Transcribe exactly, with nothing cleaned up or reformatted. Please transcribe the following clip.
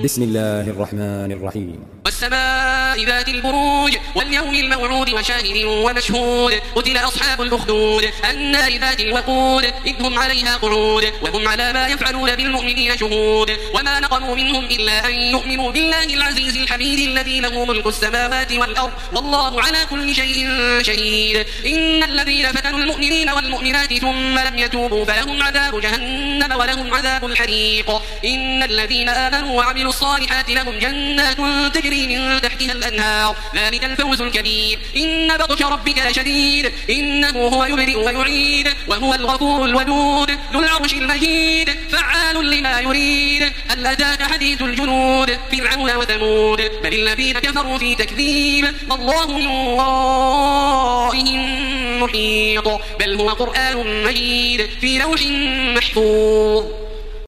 بسم الله الرحمن الرحيم. والسماء ذات البروج واليوم الموعود وشاهد ومشهود قتل أصحاب الأخدود النار ذات الوقود إذ هم عليها قعود وهم على ما يفعلون بالمؤمنين شهود وما نقموا منهم إلا أن يؤمنوا بالله العزيز الحميد الذي له ملك السماوات والأرض والله على كل شيء شهيد. إن الذين فتنوا المؤمنين والمؤمنات ثم لم يتوبوا فلهم عذاب جهنم ولهم عذاب الحريق. إن الذين آمنوا وعملوا الصالحات لهم جنات تجري من تحتها الأنهار ذلك الفوز الكبير. إن بطش ربك لشديد إنه هو يبدئ ويعيد وهو الغفور الودود ذو العرش المجيد فعال لما يريد. هل أتاك حديث الجنود فرعون وثمود بل الذين كفروا في تكذيب الله من ورائهم محيط بل هو قرآن مجيد في لوح محفوظ.